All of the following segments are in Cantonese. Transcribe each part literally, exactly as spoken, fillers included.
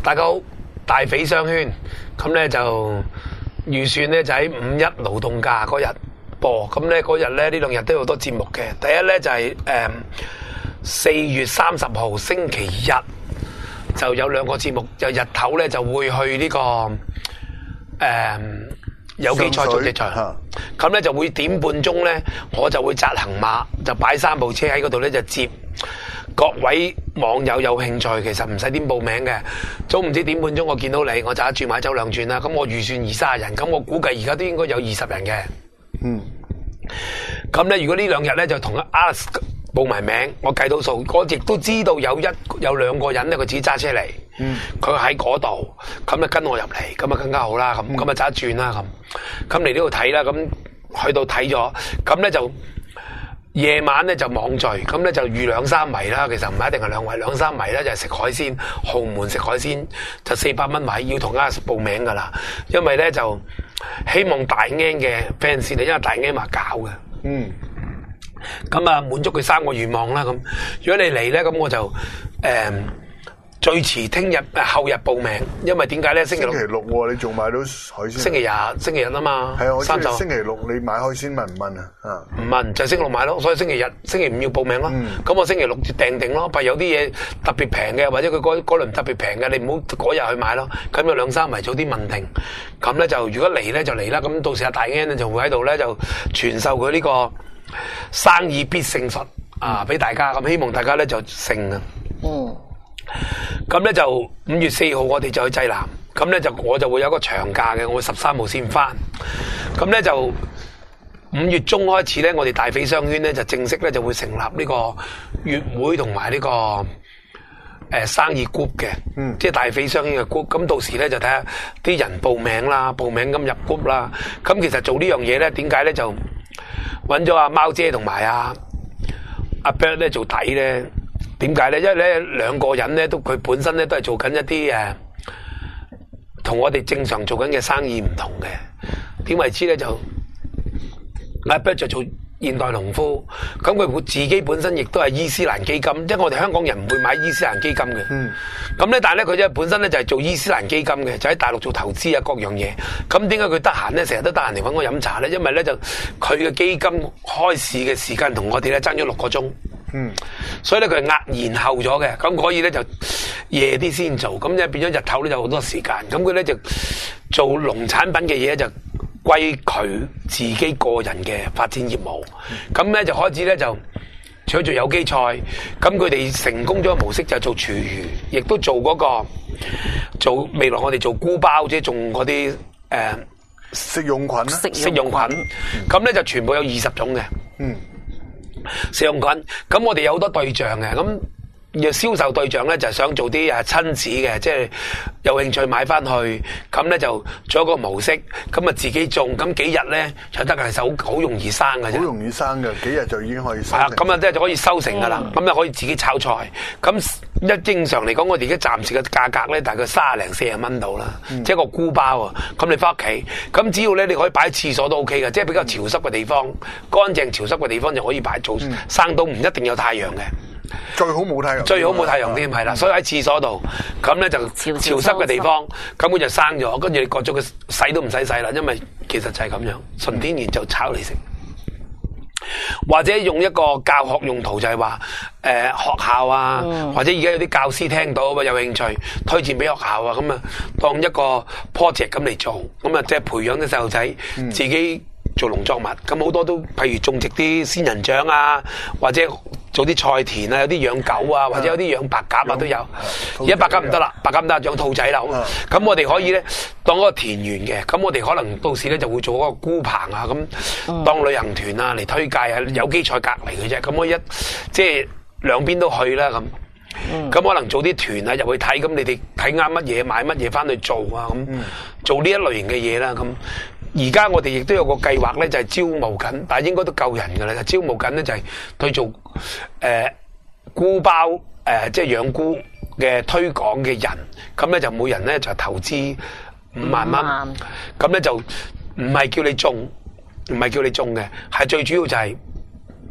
大家好，大匪商圈，咁咧就預算咧就喺五一勞動假嗰日播，咁咧嗰日咧呢兩日都有好多節目嘅。第一咧就係誒四月三十號星期日就有兩個節目，就日頭咧就會去呢、這個誒、嗯、有機賽足職場，咁咧就會點半鐘咧，我就會紮行馬，就擺三部車喺嗰度咧就接。各位網友有興趣，其實唔使點報名嘅，早唔知點半鐘我見到你，我就一轉買走兩轉啦。咁我預算二三十人，咁我估計而家都應該有二十人嘅。嗯。咁咧，如果呢兩日咧就同 Alex 報埋名，我計到數，我亦都知道有一有兩個人咧，佢自己揸車嚟，佢喺嗰度，咁咧跟我入嚟，咁啊更加好啦。咁咁啊揸一轉啦，咁咁嚟呢度睇啦，咁去到睇咗，咁咧就。夜晚咧就網聚，咁咧就預兩三圍啦，其實唔係一定係兩圍，兩三圍咧就係食海鮮，豪門食海鮮就四百蚊位，要同阿報名噶啦，因為咧就希望大 N 嘅 fans 咧，因為大 N 話搞嘅，嗯，咁啊滿足佢三個願望啦，咁如果你嚟咧，咁我就誒。嗯最遲聽日誒後日報名，因為點解咧？星期六， 星期六喎，你仲買到海鮮？ 星期日，星期日啊嘛。 係啊，我知你星期六你買海鮮問唔問啊？啊， 唔問就係星期六買咯，所以星期日、星期五要報名咯。咁、嗯、我星期六就訂定咯。但係有啲嘢特別平嘅，或者佢嗰嗰輪特別平嘅，你唔好嗰日去買咯。咁有兩三圍早啲問定，咁咧就如果嚟咧就嚟啦。咁到時阿大 N 咧就會喺度咧就傳授佢呢個生意必勝術啊，俾大家。咁希望大家咧就勝啊。嗯。咁咧就五月四號我哋就去濟南，咁咧就我就會有個長假嘅，我會十三號先翻。咁咧就五月中開始咧，我哋大匪商圈咧就正式咧就會成立呢個月會同埋呢個誒、呃、生意 group 嘅，嗯，即係大匪商圈嘅 group。咁到時咧就睇下啲人報名啦，報名咁入 group 啦。咁其實做呢樣嘢咧，點解咧就揾咗阿貓姐同埋阿阿 Bird 咧做底咧？點解咧？因為咧兩個人咧都佢本身咧都係做緊一啲誒，同我哋正常做緊嘅生意唔同嘅。點為之咧就阿 Bird 就做現代農夫，咁佢會自己本身亦都係伊斯蘭基金，即係我哋香港人唔會買伊斯蘭基金嘅。嗯。咁咧，但係咧佢即係本身咧就係做伊斯蘭基金嘅，就喺大陸做投資啊各樣嘢。咁點解佢得閒咧成日都得閒嚟揾我飲茶咧？因為咧就佢嘅基金開市嘅時間同我哋咧爭咗六個鐘。嗯，所以咧佢係額延後咗嘅，咁可以咧就夜啲先做，咁咧變咗日頭咧就好多時間，咁佢咧就做農產品嘅嘢就歸佢自己個人嘅發展業務，咁咧就開始咧就除咗做有機菜，咁佢哋成功咗嘅模式就係做廚餘，亦都做嗰、那個做未來我哋做菇包，即係種嗰啲誒食用菌啦， 食用菌，咁咧、嗯、就全部有二十種嘅，嗯。食用菌，咁我哋有好多對象嘅，咁要銷售對象咧就係想做啲誒親子嘅，即係有興趣買翻去，咁咧就做一個模式，咁啊自己種，咁幾日咧就得嘅，其實好好容易生嘅啫， 好容易生嘅，幾日就已經可以生。 係咁啊即係就可以收成噶啦，咁咧、嗯、可以自己炒菜，咁一正常嚟講，我哋而家暫時嘅價格咧大概卅零四十蚊到啦，嗯、即係個菇包啊，咁你翻屋企，咁只要咧你可以擺喺廁所都 OK 嘅，即係比較潮濕嘅地方，乾淨潮濕嘅地方就可以擺做，嗯、生到唔一定有太陽嘅。 最好冇太陽， 最好冇太陽添，係啦，所以喺廁所度，咁咧就潮濕嘅地方，咁佢就生咗，跟住你割咗佢洗都唔使洗啦，因為其實就係咁樣，純天然就炒嚟食。或者用一個教學用途就係話，誒、呃、學校啊，嗯、或者而家有啲教師聽到啊，有興趣推薦俾學校啊，咁啊當一個 project 咁嚟做，咁啊即係培養啲細路仔自己做農作物，咁好多都譬如種植啲仙人掌啊，或者做啲菜田啊，有啲養狗啊，或者有啲養白鴿啊都有。而家白鴿唔得啦，白鴿唔得，養兔仔啦。咁我哋可以咧當嗰個田園嘅，咁我哋可能到時咧就會做嗰個菇棚啊，咁當旅行團啊嚟推介啊，有機菜隔離嘅啫。咁我一即係兩邊都去啦咁。咁、嗯、可能做啲團啊入去睇，咁你哋睇啱乜嘢買乜嘢翻去做啊，咁、嗯、做呢一類型嘅嘢啦。咁而家我哋亦都有個計劃咧，就係、是、招募緊，但係應該都夠人噶啦。招募緊咧就係去做誒菇包誒，即係養菇嘅推廣嘅人。咁咧就每人咧就投資五萬蚊。咁咧、嗯、就唔係叫你種，唔係叫你種嘅，係最主要就係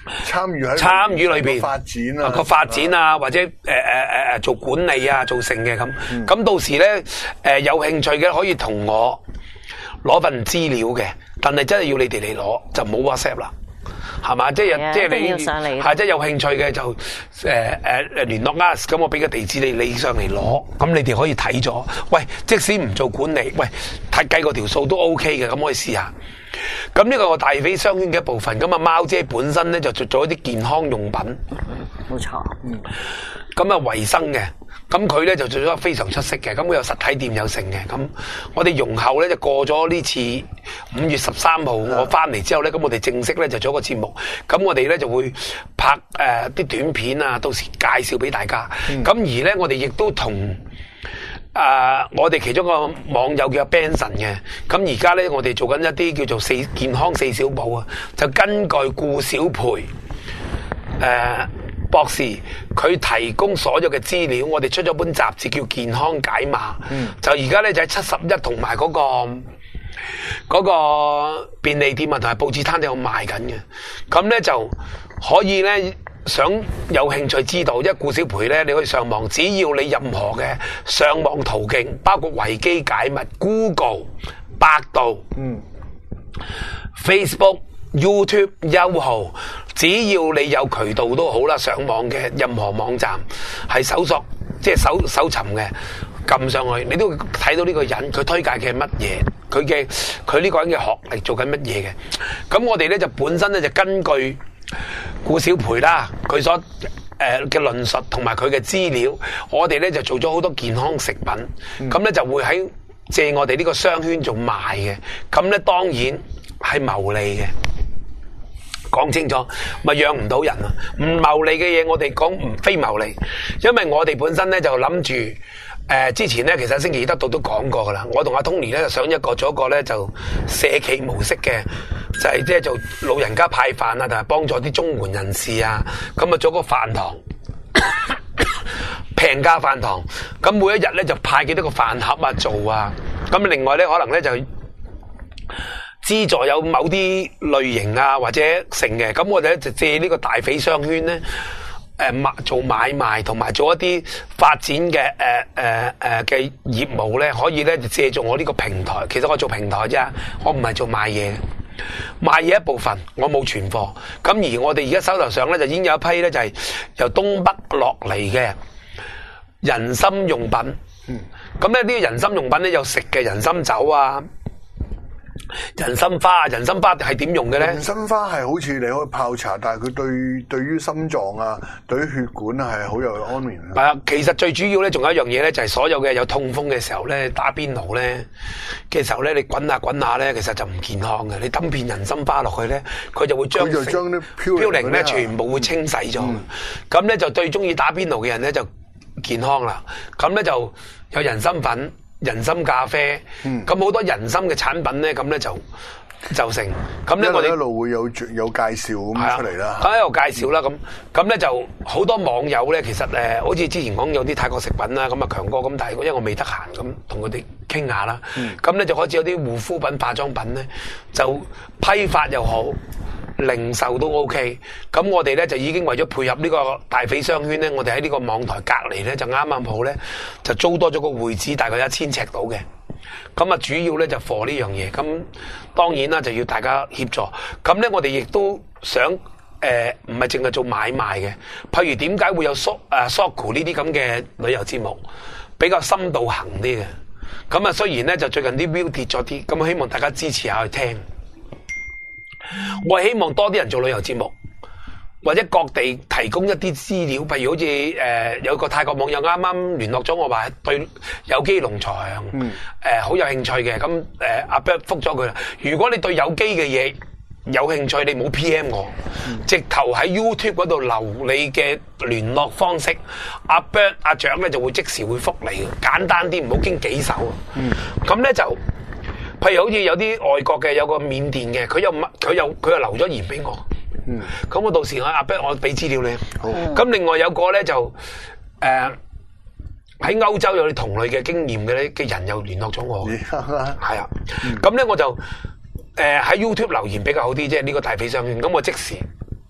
參與喺參與裏邊發展啊， 個發展啊，或者誒誒誒誒做管理啊，做成嘅咁。咁、嗯、到時咧誒、呃、有興趣嘅可以同我攞份資料嘅，但係真係要你哋嚟攞，就冇 WhatsApp 啦。係嘛？即係即係你係即係有興趣嘅就誒誒誒聯絡 us，咁我俾個地址你，你上嚟攞，咁你哋可以睇咗。喂，即使唔做管理，喂睇計個條數都 OK 嘅，咁可以試下。咁呢個我大肥商圈嘅一部分，咁啊貓姐本身咧就做咗一啲健康用品， 冇錯，嗯， 咁啊衛生嘅。咁佢咧就做咗非常出色嘅，咁佢有實體店有成嘅，咁我哋容後咧就過咗呢次五月十三號我翻嚟之後咧，咁我哋正式咧就做一個節目，咁我哋咧就會拍誒啲、呃、短片啊，到時介紹俾大家。咁、嗯、而咧我哋亦都同誒、呃、我哋其中一個網友叫 Benson 嘅，咁而家咧我哋做緊一啲叫做四健康四小寶啊，就根據顧小培誒。呃博士佢提供所有嘅資料，我哋出咗本雜誌叫《健康解碼》，嗯、就而家咧就喺七十一同埋嗰個嗰、嗰個便利店啊，同埋報紙攤都有賣緊嘅。咁咧就可以咧，想有興趣知道，因為顧小培咧，你可以上網，只要你任何嘅上網途徑，包括維基解密、Google、百度、嗯、Facebook、YouTube、優號。只要你有渠道都好啦，上網嘅任何網站係搜索，即係搜搜尋嘅，撳上去，你都會睇到呢個人佢推介嘅乜嘢，佢嘅佢呢個人嘅學歷做緊乜嘢嘅。咁我哋咧就本身咧就根據顧小培啦，佢所誒嘅論述同埋佢嘅資料，我哋咧就做咗好多健康食品，咁咧、嗯、就會喺借我哋呢個商圈做賣嘅，咁咧當然係牟利嘅。講清楚，咪養唔到人啊！唔牟利嘅嘢，我哋講唔非牟利，因為我哋本身咧就諗住，誒、呃、之前咧其實星期二得到都講過噶啦，我同阿 Tony 咧就想一個做一個咧就社企模式嘅，就係即係做老人家派飯啊，同埋幫助啲綜援人士啊，咁啊做個飯堂，平價飯堂，咁每一日咧就派幾多個飯盒啊做啊，咁另外咧可能咧就。資助有某啲類型啊，或者成嘅，咁我哋咧就借呢個大肥商圈咧，誒、呃、買做買賣同埋做一啲發展嘅誒誒誒嘅業務咧，可以咧就借助我呢個平台。其實我做平台啫，我唔係做賣嘢，賣嘢一部分我冇存貨。咁而我哋而家手頭上咧就已經有一批咧就係由東北落嚟嘅人參用品。嗯，咁咧呢個人參用品咧有食嘅人參酒啊。人參花，人參花係點用嘅咧？ 人參花係好似你可以泡茶，但係佢對對於心臟啊、對於血管啊係好有安眠。 係啊，其實最主要咧，仲有一樣嘢咧，就係所有嘅有痛風嘅時候咧，打邊爐咧嘅時候咧，你滾下滾下咧，其實就唔健康嘅。你抌片人參花落去咧，佢就會將佢就將啲嘌呤咧全部會清洗咗。咁咧、嗯、就最中意打邊爐嘅人咧就健康啦。咁咧就有人參粉。人參咖啡，咁好、嗯、多人參嘅產品咧，咁咧就就成，咁咧我哋一路會有有介紹咁出嚟啦。 咁喺度介紹啦，咁咁咧就好多網友咧，其實誒，好似之前講有啲泰國食品啦，咁啊強哥咁，但係因為我未得閒，咁同佢哋傾下啦。咁咧、嗯、就開始有啲護膚品、化妝品咧，就批發又好。零售都 OK，咁我哋咧就已經為咗配合呢個大肥商圈咧，我哋喺呢個網台隔離咧就啱啱好咧就租多咗個會址，大概一千尺到嘅。咁啊主要咧就貨呢樣嘢，咁當然啦就要大家協助。咁咧我哋亦都想誒唔係淨係做買賣嘅，譬如點解會有 so 誒 Soco 呢啲咁嘅旅遊節目比較深度行啲嘅。咁啊雖然咧就最近啲 view 跌咗啲，咁希望大家支持下去聽。我希望多啲人做旅遊節目，或者各地提供一啲資料，譬如好似誒、呃、有個泰國網友啱啱聯絡咗我話對有機農場誒好有興趣嘅，咁誒阿 Bert 覆咗佢啦。如果你對有機嘅嘢有興趣，你唔好 P M 我，嗯、直頭喺 YouTube 嗰度留你嘅聯絡方式，阿 Bert 阿蔣咧就會即時會覆你嘅，簡單啲，唔好經幾手。咁咧、嗯、就。譬如好似有啲外國嘅有個緬甸嘅，佢又佢又佢又留咗言俾我，嗯，咁我到時我阿 Ben 我俾資料你，好，咁另外有個咧就誒喺歐洲有啲同類嘅經驗嘅咧嘅人又聯絡咗我，係啊，咁咧我就誒喺 YouTube 留言比較好啲，即係呢個大肥商圈，咁我即時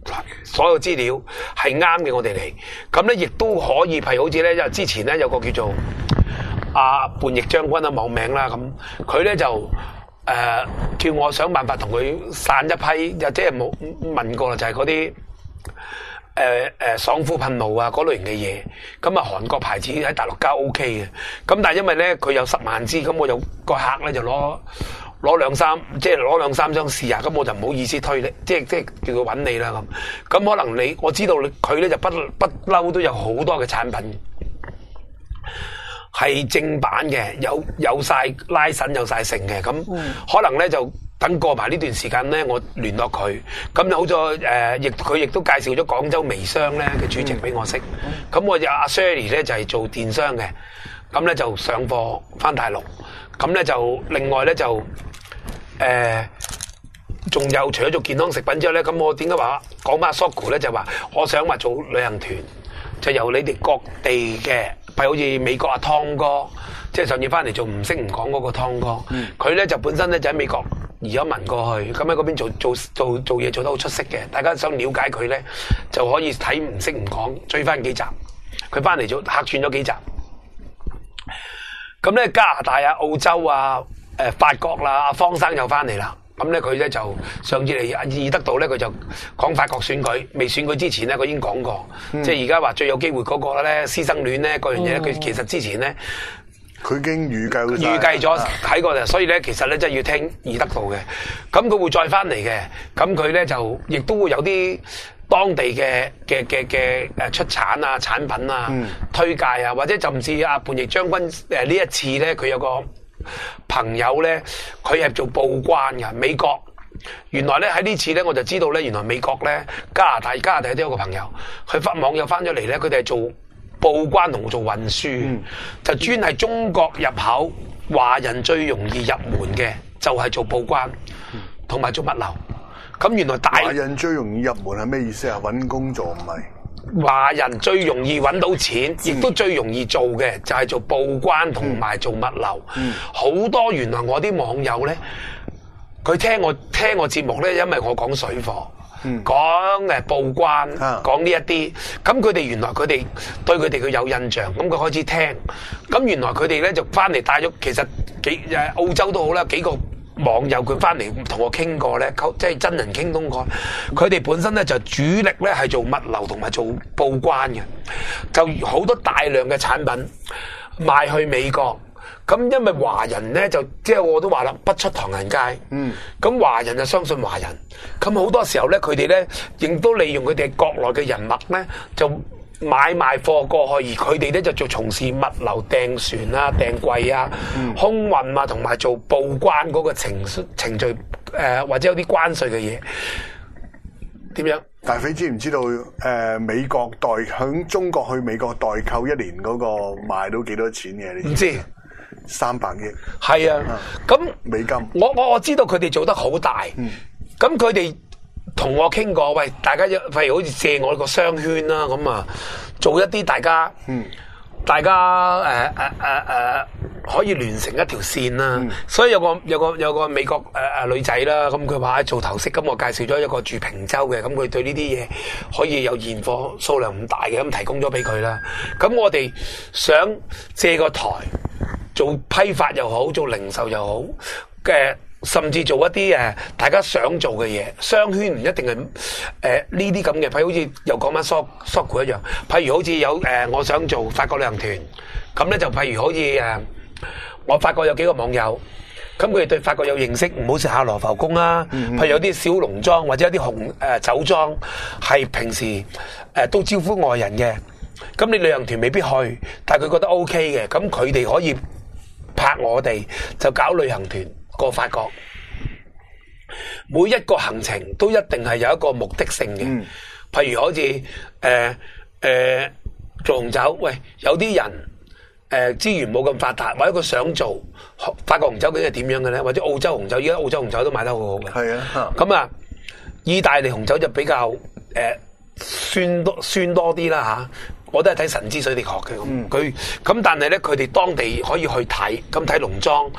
所有資料係啱嘅，我哋嚟。咁咧亦都可以係好似咧，因為之前咧有個叫做阿叛逆將軍啊網名啦，咁佢咧就誒、呃、叫我想辦法同佢散一批，又即係冇問過啦，就係嗰啲。誒誒，爽膚噴霧啊，嗰類型嘅嘢，咁啊韓國牌子喺大陸交 O K 嘅，咁但係因為咧佢有十萬支，咁我有個客咧就攞攞兩三，即係攞兩三張試下，咁我就唔好意思推你，即係即係叫佢揾你啦咁，咁可能你我知道佢咧就不不嬲都有好多嘅產品係正版嘅，有有晒拉繩有晒成嘅，咁可能咧就。等過埋呢段時間咧，我聯絡佢，咁好咗誒，亦佢亦都介紹咗廣州微商咧嘅主席俾我識，咁、嗯、我有阿 Sherry 咧就係、是、做電商嘅，咁咧就上貨翻大陸，咁咧就另外咧就誒，仲、呃、有除咗做健康食品之後咧，咁我點解話講翻 Sogo 咧就話，我想話做旅行團，就由你哋各地嘅，譬如好似美國阿湯哥，即係上次翻嚟做唔識唔講嗰個湯哥，佢咧、嗯、就本身咧就喺美國。移咗民過去，咁喺嗰邊做做做做嘢做得好出色嘅，大家想了解佢咧，就可以睇唔識唔講，追翻幾集。佢翻嚟做客串咗幾集。咁咧加拿大啊、澳洲啊、誒法國啦，阿方生又翻嚟啦。咁咧佢咧就上次嚟易德道咧，佢就講法國選舉，未選舉之前咧，佢已經講過，嗯、即係而家話最有機會嗰個咧師生戀咧嗰樣嘢咧，佢、嗯、其實之前咧。 佢已經預計預計咗睇過嘅，所以咧其實咧真係要聽易德道嘅，咁佢會再翻嚟嘅，咁佢咧就亦都會有啲當地嘅嘅嘅嘅誒出產啊產品啊、嗯、推介啊，或者甚至阿叛逆將軍誒呢一次咧，佢有個朋友咧，佢係做報關嘅美國，原來咧喺呢次咧我就知道咧，原來美國咧加拿大加拿大都有個朋友，佢翻網友翻咗嚟咧，佢哋係做。報關同做運輸，嗯、就專係中國入口華人最容易入門嘅，就係、是、做報關同埋做物流。咁原來大華人最容易入門係咩意思啊？揾工作唔係華人最容易揾到錢，亦、嗯、都最容易做嘅就係、是、做報關同埋做物流。好、嗯、多原來我啲網友咧，佢聽我聽我節目咧，因為我講水貨。嗯、講誒報關，講呢一啲，咁佢哋原來佢哋對佢哋佢有印象，咁佢開始聽，咁原來佢哋咧就翻嚟帶咗，其實幾誒澳洲都好啦，幾個網友佢翻嚟同我傾過咧，即係真人傾通過，佢哋本身咧就主力咧係做物流同埋做報關嘅，就好多大量嘅產品賣去美國。咁因為華人咧就即係我都話啦，不出唐人街。嗯。咁華人就相信華人，咁好多時候咧，佢哋咧亦都利用佢哋國內嘅人脈咧，就買賣貨過去，而佢哋咧就做從事物流訂船啊、訂櫃啊、嗯、空運啊，同埋做報關嗰個程程序誒、呃，或者有啲關稅嘅嘢，點樣？ 大飛知唔知道誒、呃、美國代響中國去美國代購一年嗰個賣到幾多錢嘅？你唔知？ 三百億， 係啊，咁、嗯、 美金， 我我我知道佢哋做得好大，咁佢哋同我傾過，喂，大家譬如好似借我個商圈啦，咁啊，做一啲大家，嗯、大家誒誒誒誒可以聯成一條線啦，嗯、所以有個有個有個美國誒誒、呃、女仔啦，咁佢話做頭飾，咁我介紹咗一個住平洲嘅，咁佢對呢啲嘢可以有現貨數量唔大嘅，咁提供咗俾佢啦，咁我哋想借個台。做批發又好，做零售又好嘅，甚至做一啲誒大家想做嘅嘢，商圈唔一定係誒呢啲咁嘅，譬如好似又講翻 Sogo 一樣，譬如好似有誒、呃、我想做法國旅行團，咁咧就譬如好似誒、呃、我發覺有幾個網友，咁佢哋對法國有認識，唔好食下羅浮宮啦，嗯嗯譬如有啲小農莊或者有啲紅誒、呃、酒莊，係平時誒、呃、都招呼外人嘅，咁你旅行團未必去，但係佢覺得 OK 嘅，咁佢哋可以。拍我哋就搞旅行團過法國，每一個行程都一定係有一個目的性嘅。嗯、譬如好似誒誒做紅酒，喂，有啲人誒、呃、資源冇咁發達，或者佢想做法國紅酒，究竟係點樣嘅咧？或者澳洲紅酒，而家澳洲紅酒都賣得好好嘅。係啊，咁啊，意大利紅酒就比較誒、呃、酸多酸多啲啦吓。我都係睇神之水滴學嘅咁，佢咁、嗯、但係咧，佢哋當地可以去睇，咁睇農莊，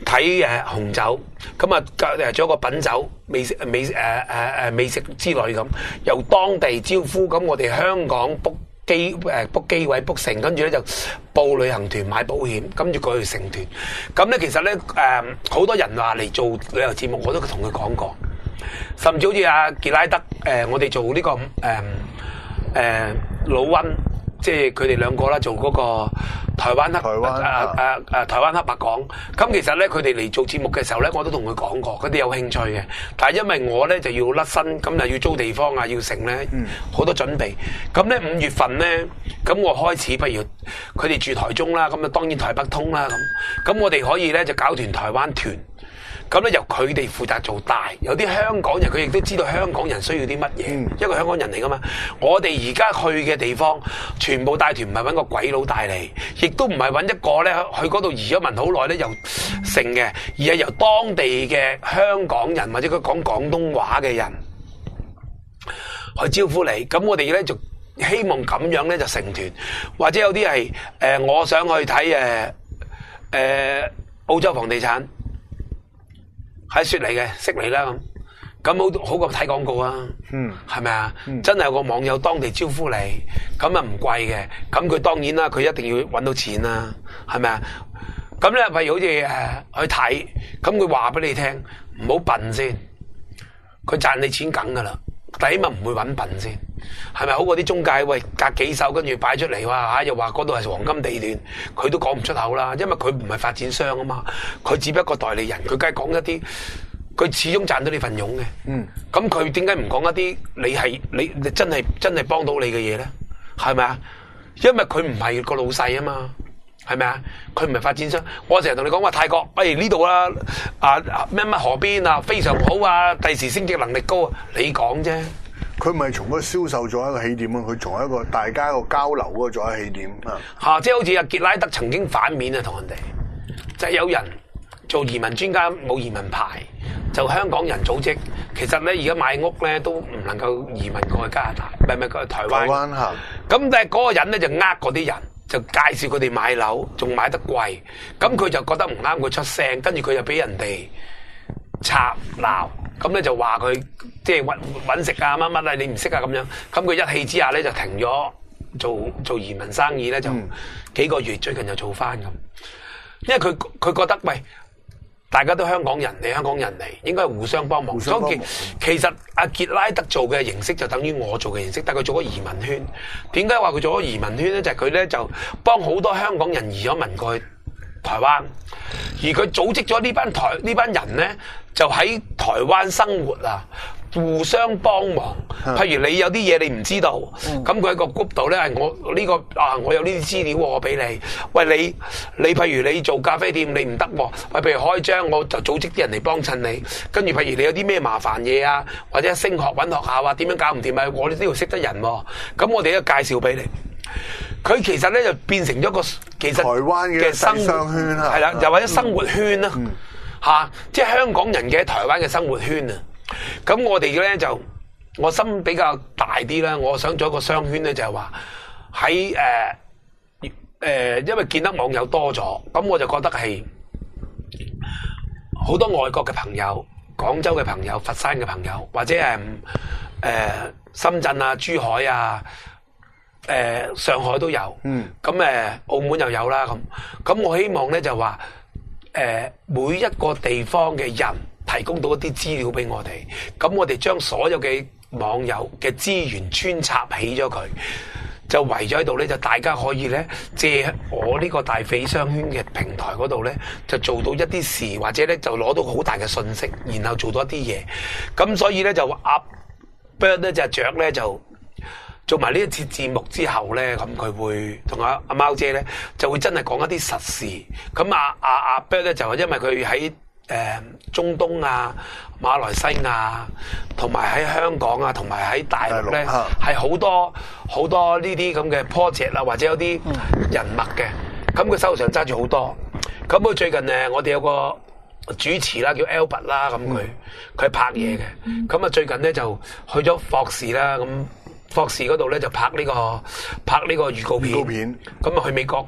睇誒紅酒，咁啊誒仲有個品酒美食美誒誒誒美食之類咁，由當地招呼，咁我哋香港 book 機誒 book 機位 book 成，跟住咧就報旅行團買保險，跟住過去成團。咁咧其實咧誒好多人話嚟做旅遊節目，我都同佢講過，甚至好似阿傑拉德誒、呃，我哋做呢、這個誒誒、呃呃、老溫。即係佢哋兩個啦，做嗰個台灣黑台灣誒誒誒台灣黑白講。咁其實咧，佢哋嚟做節目嘅時候咧，我都同佢講過，佢哋有興趣嘅。但係因為我咧就要甩身，咁又要租地方啊，要成咧好多準備。咁咧五月份咧，咁我開始不如佢哋住台中啦，咁啊當然台北通啦咁。咁我哋可以咧就搞團台灣團。咁咧由佢哋負責做大，有啲香港人佢亦都知道香港人需要啲乜嘢，嗯、一個香港人嚟噶嘛。我哋而家去嘅地方，全部帶團唔係揾個鬼佬帶嚟，亦都唔係揾一個咧去嗰度移咗民好耐咧又成嘅，而係由當地嘅香港人或者佢講廣東話嘅人去招呼你。咁我哋咧就希望咁樣咧就成團，或者有啲係誒我想去睇誒誒澳洲房地產。喺雪梨嘅，悉尼啦咁，咁好好過睇廣告啊，嗯，係咪啊？嗯、真係有個網友當地招呼你，咁啊唔貴嘅，咁佢當然啦，佢一定要搵到錢啦，係咪啊？咁咧，譬如好似誒、呃、去睇，咁佢話俾你聽，唔好笨先，佢賺你錢梗噶啦，但起碼唔會搵笨先，係咪好過啲中介喂隔幾手跟住擺出嚟哇吓，又話嗰度係黃金地段，佢都講唔出口啦，因為佢唔係發展商啊嘛，佢只不過代理人，佢梗係講一啲，佢始終賺到你份傭嘅。嗯，咁佢點解唔講一啲你係你你真係真係幫到你嘅嘢咧？係咪啊？因為佢唔係個老細啊嘛，係咪啊？佢唔係發展商。我成日同你講話泰國，喂呢度啦，啊咩乜河邊啊非常好啊，第時升值能力高啊，你講啫。 佢唔係從嗰個銷售做一個起點啊，佢從一個大家個交流嗰個做一個起點啊。嚇，即係好似阿傑拉德曾經反面啊，同人哋就係、是、有人做移民專家冇移民牌，就香港人組織。其實咧，而家買屋咧都唔能夠移民過去加拿大，唔係唔係過去台灣。台灣嚇。咁但係嗰個人咧就呃嗰啲人，就介紹佢哋買樓，仲買得貴。咁佢就覺得唔啱，佢出聲，跟住佢就俾人哋插鬧。咁咧就話佢即係揾揾食啊乜乜啊，你唔識啊咁樣。咁佢一氣之下咧就停咗做做移民生意咧，就幾個月，最近又做翻咁。因為佢佢覺得喂，大家都香港人，你香港人嚟，應該係互相幫忙。所以其實阿傑拉德做嘅形式就等於我做嘅形式，但係佢做咗移民圈。點解話佢做咗移民圈咧？就係佢咧就幫好多香港人移咗民過去台灣，而佢組織咗呢班台呢班人咧，就喺台灣生活啊，互相幫忙。譬如你有啲嘢你唔知道，咁佢喺個 group 度咧，我呢、這個啊，我有呢啲資料我俾你。喂，你你譬如你做咖啡店你唔得，喂，譬如開張我就組織啲人嚟幫襯你。跟住譬如你有啲咩麻煩嘢啊，或者升學揾學校啊，點樣搞唔掂啊？我哋呢度識得人，咁我哋都介紹俾你。佢其實咧就變成咗個其實台灣嘅生活圈啊，係啦，又或者生活圈啦，吓、嗯啊，即係香港人嘅台灣嘅生活圈啊。咁我哋咧就我心比較大啲啦，我想做一個商圈咧，就係話喺誒誒，因為見得網友多咗，咁我就覺得係好多外國嘅朋友、廣州嘅朋友、佛山嘅朋友，或者係誒、呃、深圳啊、珠海啊。誒、呃，上海都有，嗯，咁誒、呃，澳門又有啦，咁，咁我希望咧就話，誒、呃，每一個地方嘅人提供到一啲資料俾我哋，咁我哋將所有嘅網友嘅資源穿插起咗佢，就圍咗喺度咧，就大家可以咧借我呢個大匪商圈嘅平台嗰度咧，就做到一啲事，或者咧就攞到好大嘅信息，然後做到一啲嘢，咁所以咧就阿 Bird 咧隻雀咧就。做埋呢一次節目之後咧，咁佢會同阿阿貓姐咧就會真係講一啲實事。咁阿阿阿 Bird 咧就係因為佢喺誒中東啊、馬來西亞同埋喺香港啊，同埋喺大陸咧係好多好多呢啲咁嘅 project 啦，或者有啲人脈嘅。咁佢手上揸住好多。咁佢最近誒，我哋有個主持啦，叫 Albert 啦，咁佢佢拍嘢嘅。咁啊最近咧就去咗霍士啦，咁。霍士嗰度咧就拍呢、這個拍呢個預告片，咁啊去美國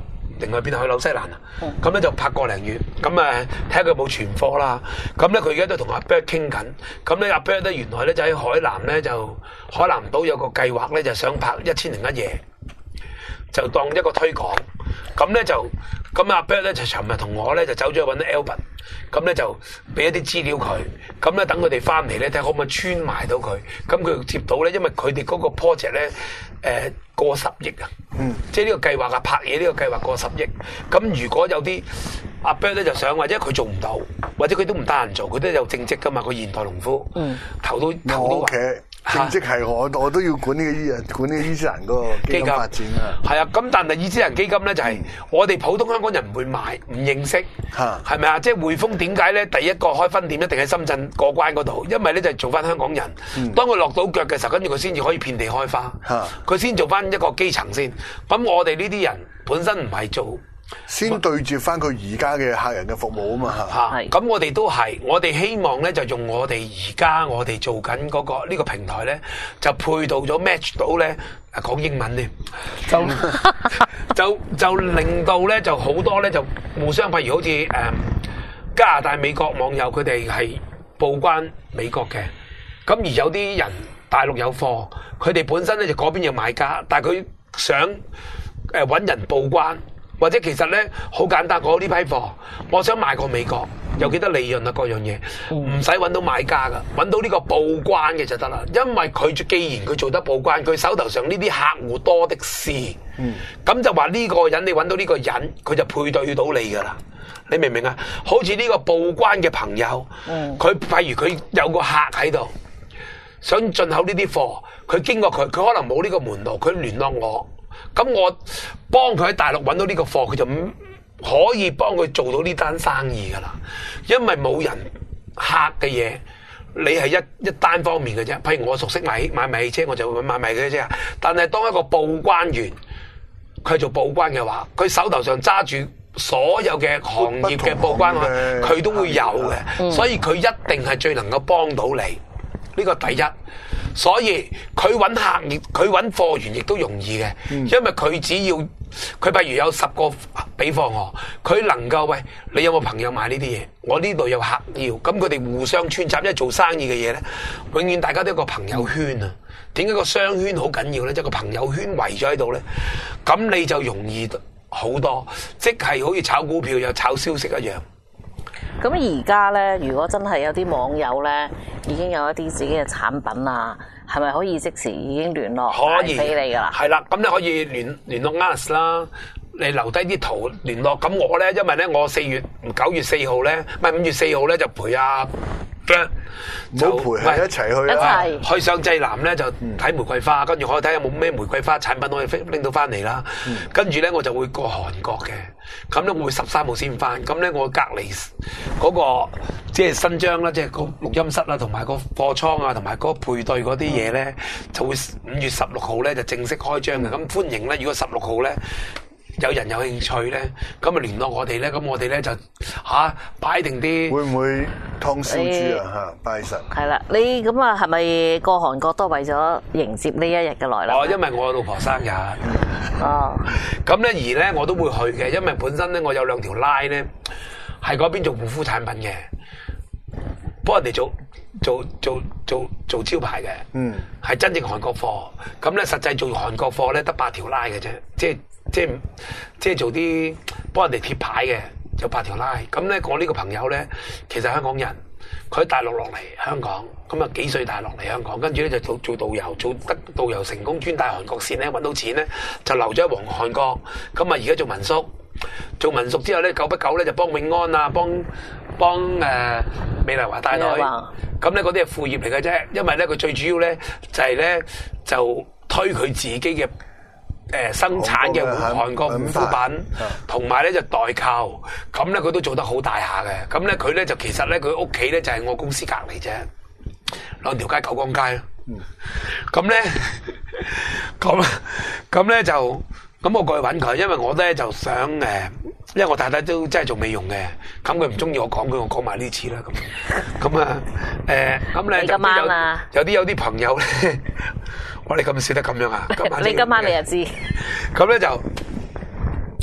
定去邊去紐西蘭啊？咁咧就拍個零月，咁誒睇下佢有冇存貨啦。咁咧佢而家都同阿 Bird 傾緊。咁咧阿 Bird 咧原來咧就喺海南咧就海南島有個計劃咧就想拍一千零一夜，就當一個推廣。咁咧就咁阿 Bird 咧就尋日同我咧就走咗去揾 Albert，咁咧就俾一啲資料佢，咁咧等佢哋翻嚟咧睇可唔可以穿埋到佢，咁佢接到咧，因為佢哋嗰個 project 咧誒過十億啊，嗯，即係呢個計劃啊拍嘢呢個計劃過十億，咁如果有啲阿 Bird 咧就想或者佢做唔到，或者佢都唔得閒做，佢都有正職噶嘛，個現代農夫，嗯，頭都頭都話。 正職係我我都要管呢個伊人管呢個伊斯蘭嗰個基金發展啊， 係啊，咁但係伊斯蘭基金咧就係、是、我哋普通香港人唔會買唔認識，係咪啊？即係匯豐點解咧？第一個開分店一定喺深圳過關嗰度，因為咧就係做翻香港人。嗯、當佢落到腳嘅時候，跟住佢先至可以遍地開花，佢先做翻一個基層先。咁我哋呢啲人本身唔係做。 先對接翻佢而家嘅客人嘅服務啊嘛嚇， 咁、啊、我哋都係，我哋希望咧就用我哋而家我哋做緊嗰個呢個平台咧，就配到咗 match 到咧，講英文添，就就就令到咧就好多咧就互相，譬如好似誒、嗯、加拿大、美國網友佢哋係報關美國嘅，咁而有啲人大陸有貨，佢哋本身咧就嗰邊有買家，但係佢想誒揾、呃、人報關。或者其實咧好簡單，我呢批貨，我想賣過美國，有幾多利潤啊？各樣嘢唔使揾到買家噶，揾到呢個報關嘅就得啦。因為佢既然佢做得報關，佢手頭上呢啲客戶多的是，咁、嗯、就話呢個人你揾到呢個人，佢就配對到你噶啦。你明唔明啊？好似呢個報關嘅朋友，佢譬如佢有個客喺度，想進口呢啲貨，佢經過佢，佢可能冇呢個門路，佢聯絡我。咁我幫佢喺大陸揾到呢個貨，佢就可以幫佢做到呢單生意噶啦。因為冇人客嘅嘢，你係一一單方面嘅啫。譬如我熟悉買買賣汽車，我就會買賣嘅啫。但係當一個報關員，佢做報關嘅話，佢手頭上揸住所有嘅行業嘅報關，佢都會有嘅。嗯、所以佢一定係最能夠幫到你。呢個第一。所以佢揾客亦佢揾貨源亦都容易嘅，嗯、因為佢只要佢譬如有十個俾貨我，佢能夠喂你有冇朋友買呢啲嘢？我呢度有客要，咁佢哋互相穿插，因為做生意嘅嘢咧，永遠大家都有個朋友圈啊。點解個商圈好緊要咧？即係個朋友圈圍咗喺度咧，咁你就容易好多，即係好似炒股票又炒消息一樣。 咁而家咧，如果真係有啲網友咧，已經有一啲自己嘅產品啊，係咪可以即時已經聯絡可以俾你噶啦？ 係啦，咁你可以聯聯絡 Alice 啦，你留低啲圖聯絡。咁我咧，因為咧我四月九月四號咧，唔係五月四號咧就陪阿。 冇陪係一齊去啊！去上濟南咧就睇玫瑰花，跟住可以睇下有冇咩玫瑰花產品可以拎到翻嚟啦。嗯、跟住咧我就會過韓國嘅，咁咧我會十三號先翻。咁咧我隔離嗰、那個即係新疆啦，即係個錄音室啦，同埋個貨倉啊，同埋嗰配對嗰啲嘢咧，就會五月十六號咧就正式開張嘅。咁、嗯、歡迎咧，如果十六號咧。有人有興趣咧，咁啊聯絡我哋咧，咁我哋咧就嚇擺定啲。會唔會湯燒豬啊？嚇拜神。 係啦，你咁啊係咪過韓國都為咗迎接呢一日嘅來臨？ 哦，因為我老婆生日。哦。咁咧而咧我都會去嘅，因為本身咧我有兩條 line 咧，係嗰邊做護膚產品嘅，幫人哋做做做做做招牌嘅。嗯。係真正韓國貨，咁咧實際做韓國貨咧得八條 line 嘅啫，即係。即係即係做啲幫人哋貼牌嘅，有八條拉。咁咧，我呢個朋友咧，其實香港人，佢喺大陸落嚟香港，咁啊幾歲大落嚟香港，跟住咧就做做導遊，做得導遊成功，專帶韓國線咧揾到錢咧，就留咗喺韓國。咁啊而家做民宿，做民宿之後咧，久不久咧就幫永安啊，幫幫誒、呃、美麗華帶隊。咁咧嗰啲係副業嚟嘅啫，因為咧佢最主要咧就係、是、咧就推佢自己嘅。誒生產嘅韓國護膚品，同埋咧就代購，咁咧佢都做得好大下嘅。咁咧佢咧就其實咧佢屋企咧就係我公司隔離啫，兩條街九江街咯。咁咧，咁咁咧就咁我過去揾佢，因為我咧就想誒，因為我太太都真係做美容嘅，咁佢唔中意我講佢，我講埋呢次啦。咁咁啊誒，咁咧就有啲有啲朋友咧。我哋咁笑得咁樣啊！今晚你今晚你又知？ 咁咧就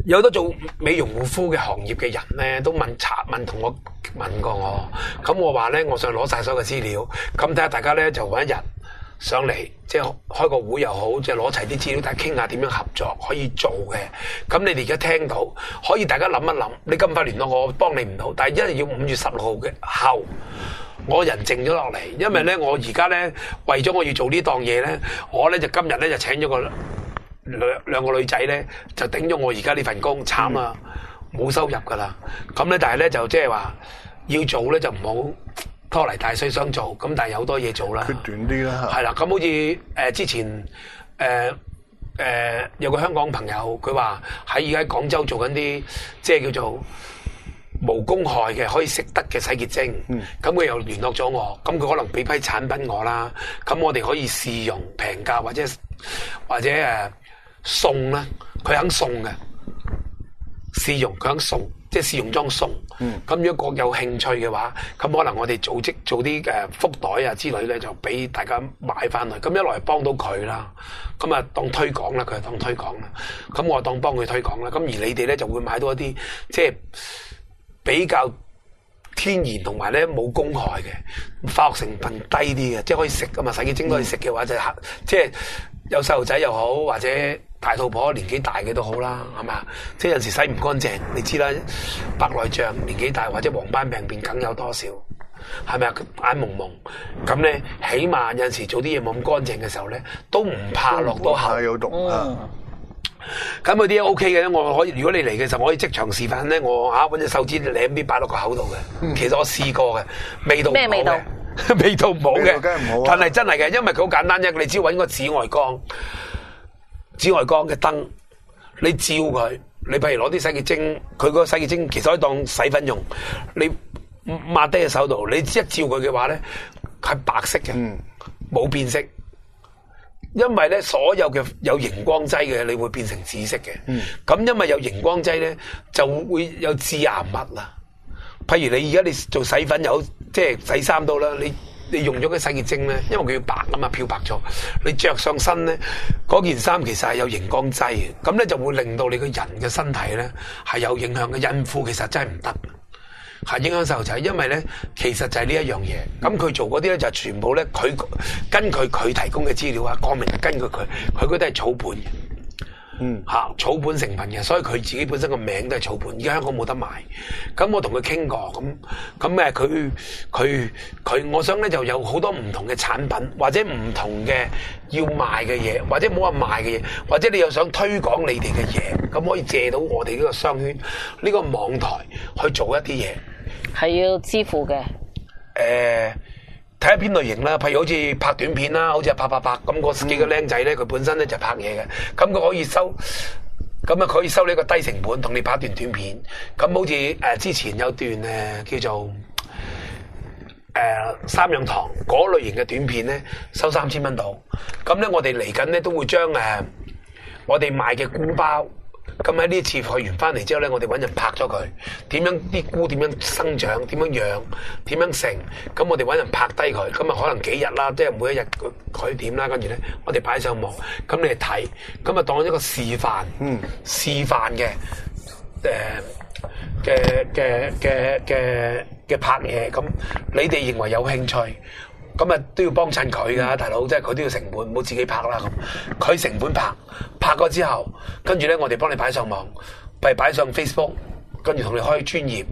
有好多做美容護膚嘅行業嘅人咧，都問查問同我問過我，咁我話咧，我想攞晒所有嘅資料，咁睇下大家咧就揾一日上嚟，即係開個會又好，即係攞齊啲資料，大家傾下點樣合作可以做嘅。咁你哋而家聽到，可以大家諗一諗，你咁快聯絡我，幫你唔到，但係一定要五月十六號嘅後。我人靜咗落嚟，因為咧我而家咧為咗我要做呢檔嘢咧，我咧就今日咧就請咗個兩兩個女仔咧，就頂咗我而家呢份工，慘啊，冇收入噶啦。咁咧但係咧就即係話要做咧就唔好拖泥帶水想做，咁但係有好多嘢做啦。 決斷啲啦。 係啦，咁好似誒、呃、之前誒誒、呃呃、有個香港朋友，佢話喺而家廣州做緊啲即係叫做無公害嘅可以食得嘅洗潔精，咁佢、嗯、又聯絡咗我，咁佢可能俾批產品我啦，咁我哋可以試用平價或者或者誒、呃、送啦，佢肯送嘅試用，佢肯送，即係試用裝送。咁、嗯、如果有興趣嘅話，咁可能我哋組織做啲誒福袋啊之類咧，就俾大家買翻去。咁一來幫到佢啦，咁啊當推廣啦，佢係當推廣啦，咁我當幫佢推廣啦。咁而你哋咧就會買到一啲即係比較天然同埋咧冇公害嘅化學成分低啲嘅，即係可以食噶嘛，洗潔精都可以食嘅話，就係即係有細路仔又好，或者大肚婆年紀大嘅都好啦，係咪啊？即係有時洗唔乾淨，你知啦，白內障年紀大或者黃斑病變梗有多少，係咪啊？眼蒙蒙咁咧，起碼有陣時做啲嘢冇咁乾淨嘅時候咧，都唔怕落到口有毒啊！ 嗯咁嗰啲 O K 嘅，我可以如果你嚟嘅時候，我可以即場示範咧，我嚇揾隻手指舐啲擺落個口度嘅。嗯、其實我試過嘅，味道咩味道？味道冇嘅， 梗係唔好。 但係真係嘅，因為佢好簡單啫，你只要揾個紫外光、紫外光嘅燈，你照佢，你譬如攞啲洗潔精，佢個洗潔精其實可以當洗粉用，你抹低喺手度，你一照佢嘅話咧，係白色嘅，冇、嗯、變色。因為咧，所有嘅有熒光劑嘅，你會變成紫色嘅。咁、嗯、因為有熒光劑咧，就會有致癌物啦。譬如你而家你做洗粉有，即係洗衫到啦，你你用咗個洗潔精咧，因為佢要白啊嘛，漂白咗，你着上身咧，嗰件衫其實係有熒光劑嘅，咁咧就會令到你個人嘅身體咧係有影響嘅。孕婦其實真係唔得。係影響細路仔，因為咧，其實就係呢一樣嘢。咁佢做嗰啲咧就係全部咧，佢根據佢提供嘅資料啊，講明係根據佢，佢嗰啲係草本嘅，嗯嚇草本成分嘅，所以佢自己本身個名都係草本。而家香港冇得賣。咁我同佢傾過，咁咁誒，佢佢佢，我想咧就有好多唔同嘅產品，或者唔同嘅要賣嘅嘢，或者冇話賣嘅嘢，或者你又想推廣你哋嘅嘢，咁可以借到我哋呢個商圈呢、呢個網台去做一啲嘢。 係要支付嘅。誒、 呃，睇下邊類型啦，譬如好似拍短片啦，好似拍拍拍咁，嗰幾個僆仔咧，佢本身咧就拍嘢嘅，咁佢可以收，咁啊可以收呢個低成本，同你拍一段短片。咁好似誒、呃、之前有段誒、呃、叫做誒、呃、三樣堂嗰類型嘅短片咧，收三千蚊到。咁咧我哋嚟緊咧都會將誒、呃、我哋賣嘅菇包。咁喺呢次去完翻嚟之後咧，我哋揾人拍咗佢，點樣啲菇點樣生長，點樣養，點樣成，咁我哋揾人拍低佢，咁啊可能幾日啦，即係每一日佢點啦，跟住咧我哋擺上網，咁你嚟睇，咁啊當一個示範，嗯，示範嘅，誒嘅嘅嘅嘅嘅拍嘢，咁你哋認為有興趣？咁啊都要幫襯佢噶，大佬，即係佢都要成本，唔好自己拍啦咁。佢成本拍，拍過之後，跟住咧我哋幫你擺上網，咪擺上 Facebook， 跟住同你開專頁。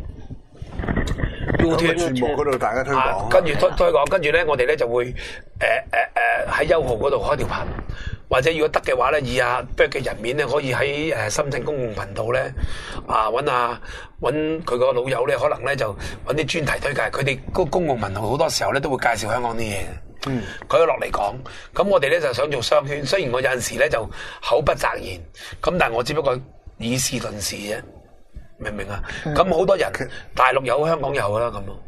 YouTube 節目嗰度大家推廣、啊， 跟住推推廣，跟住咧我哋咧就會誒誒誒喺優號嗰度開條頻，或者如果得嘅話咧，以阿 Bird 嘅人面咧，可以喺誒深圳公共頻道咧啊揾啊揾佢個老友咧，可能咧就揾啲專題推介，佢哋個公共頻道好多時候咧都會介紹香港啲嘢。嗯，佢落嚟講，咁我哋咧就想做商圈，雖然我有陣時咧就口不擇言，咁但係我只不過以事論事啫。明唔明啊？咁好、嗯、多人大陸有，香港有啦咁咯。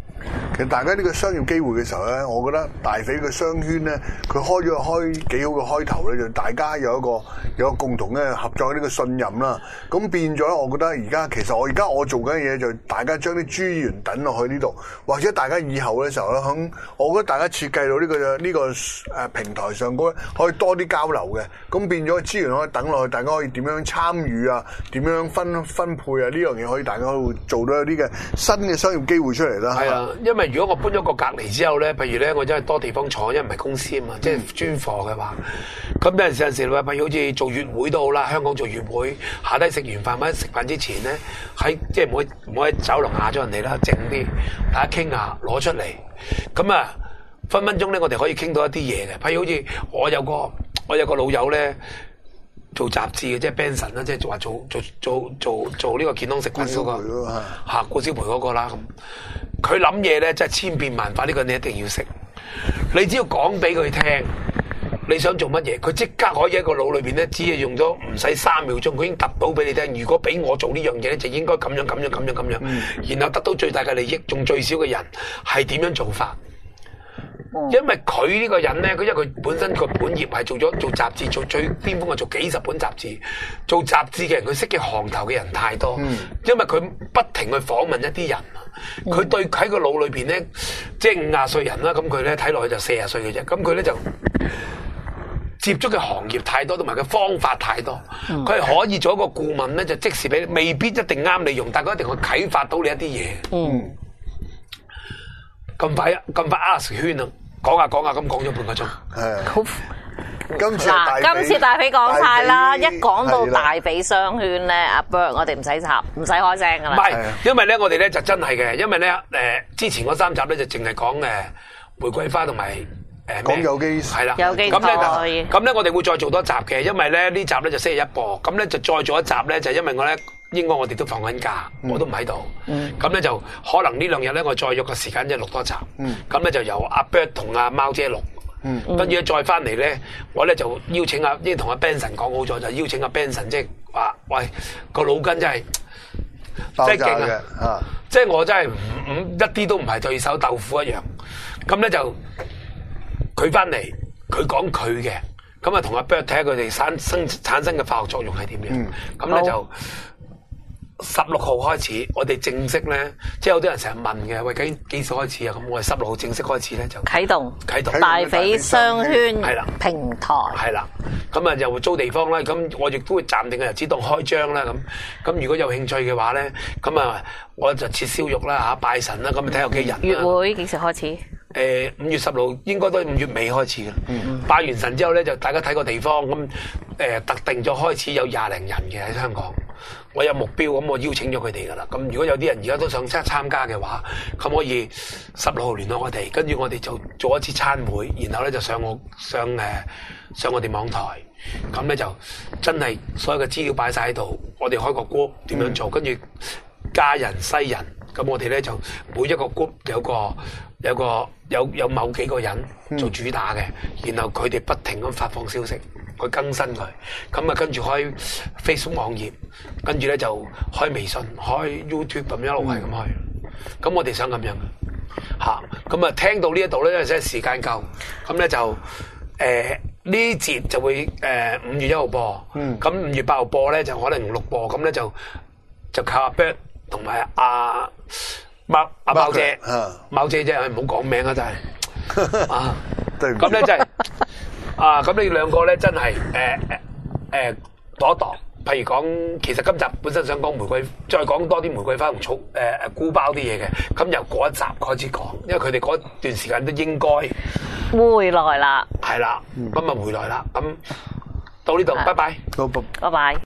其實大家呢個商業機會嘅時候咧，我覺得大肥嘅商圈咧，佢開咗個開幾好嘅開頭咧，就大家有一個有一個共同嘅合作呢個信任啦。咁變咗咧，我覺得而家其實我而家我做緊嘅嘢就大家將啲資源等落去呢度，或者大家以後嘅時候咧，響我覺得大家設計到呢個呢個誒平台上高咧，可以多啲交流嘅。咁變咗資源可以等落去，大家可以點樣參與啊？點樣分分配啊？呢樣嘢可以大家會做到有啲嘅新嘅商業機會出嚟啦。 係啊，因為如果我搬咗個隔離之後咧，譬如咧我真係多地方坐，因為唔係公司啊嘛，即係專貨嘅話，咁有陣時有陣時話，譬如好似做月會都好啦，香港做月會，下低食完飯或者食飯之前咧，喺即係唔好唔好喺酒樓壓咗人哋啦，靜啲，大家傾下攞出嚟，咁啊分分鐘咧，我哋可以傾到一啲嘢嘅。譬如好似我有個我有個老友咧。做雜誌嘅，即係 Benson 啦，即係話做做做做做呢個健康食品嗰個嚇，顧小培嗰個啦咁。佢諗嘢咧，真係千變萬化，呢個你一定要識。你只要講俾佢聽，你想做乜嘢，佢即刻可以喺個腦裏邊咧，只係用咗唔使三秒鐘，佢已經揼到俾你聽。如果俾我做呢樣嘢咧，就應該咁樣咁樣咁樣咁樣，嗯、然後得到最大嘅利益，仲最少嘅人係點樣做法？因為佢呢個人咧，佢因為佢本身個本業係做咗做雜誌，做最巔峰係做幾十本雜誌。做雜誌嘅人，佢識嘅行頭嘅人太多，嗯、因為佢不停去訪問一啲人，佢、嗯、對喺個腦裏邊咧，即係五廿歲人啦，咁佢咧睇落去就四十歲嘅啫。咁佢咧就接觸嘅行業太多，同埋佢方法太多，佢係、嗯、可以做一個顧問咧，就即時俾你，未必一定啱你用，但係佢一定會啟發到你一啲嘢。嗯，咁快咁快 ask 圈啊！講下講下咁講咗半個鐘，係好。今次嗱， 今次大肥講晒啦，一講到大肥商圈咧，阿 Bert 我哋唔使插，唔使開聲噶啦。唔係， 因為咧我哋咧就真係嘅，因為咧誒之前嗰三集咧就淨係講誒玫瑰花同埋誒講有機係啦， 有機咁咧咁咧我哋會再做多集嘅，因為咧呢集咧就星期一播，咁咧就再做一集咧就因為我咧。應該我哋都放緊假，我都唔喺度。咁咧、嗯、就可能呢兩日咧，我再約個時間即係錄多集。咁咧、嗯、就由阿 Bert 同阿貓姐錄，跟住咧再翻嚟咧，我咧就邀請阿，即係同阿 Benson 講好咗，就邀請阿 Benson 即係話，喂個腦筋真係真係勁啊！即係我真係唔唔一啲都唔係對手豆腐一樣。咁咧就佢翻嚟，佢講佢嘅，咁啊同阿 Bert 睇下佢哋產生產生嘅化學作用係點樣。咁咧、嗯、就。十六號開始，我哋正式咧，即係有啲人成日問嘅，喂，究竟幾時開始啊？咁我哋十六號正式開始咧就啟動，啟動大肥商圈係啦平台係啦，咁啊又會租地方啦，咁我亦都會暫定嘅日子當開張啦，咁咁如果有興趣嘅話咧，咁啊我就切燒肉啦嚇，拜神啦，咁啊睇有幾人。 月會幾時開始？ 誒五月十號應該都係五月尾開始嘅。嗯嗯。拜完神之後咧，就大家睇個地方，咁誒特定咗開始有廿零人嘅喺香港。我有目標，咁我邀請咗佢哋噶啦。咁如果有啲人而家都想即刻參加嘅話，咁可以十六號聯絡我哋，跟住我哋就做一次餐會，然後咧就上我上誒上我哋網台，咁咧就真係所有嘅資料擺晒喺度，我哋開個 group 點樣做，跟住家人西人，咁我哋咧就每一個 group 有個有個有有某幾個人做主打嘅，然後佢哋不停咁發放消息。去更新佢，咁啊跟住開 Facebook 網頁，跟住咧就開微信、開 YouTube 咁一路係咁開。咁、嗯、我哋想咁樣嘅嚇，咁啊聽到呢一度咧，因為真係時間夠，咁咧就誒呢、呃、節就會誒五、呃、月一號播，咁五、嗯、月八號播咧就可能六播，咁咧就就靠阿 Bert 同埋阿貓阿貓姐，貓姐啫，唔好講名啊真係啊，咁咧真係。啊！咁你兩個咧真係誒誒誒度一度，譬如講，其實今集本身想講玫瑰，再講多啲玫瑰花同草誒誒菇包啲嘢嘅，咁由嗰一集開始講，因為佢哋嗰段時間都應該回來啦， 係啦，咁啊回來啦，咁到呢度，拜拜， 好，拜拜。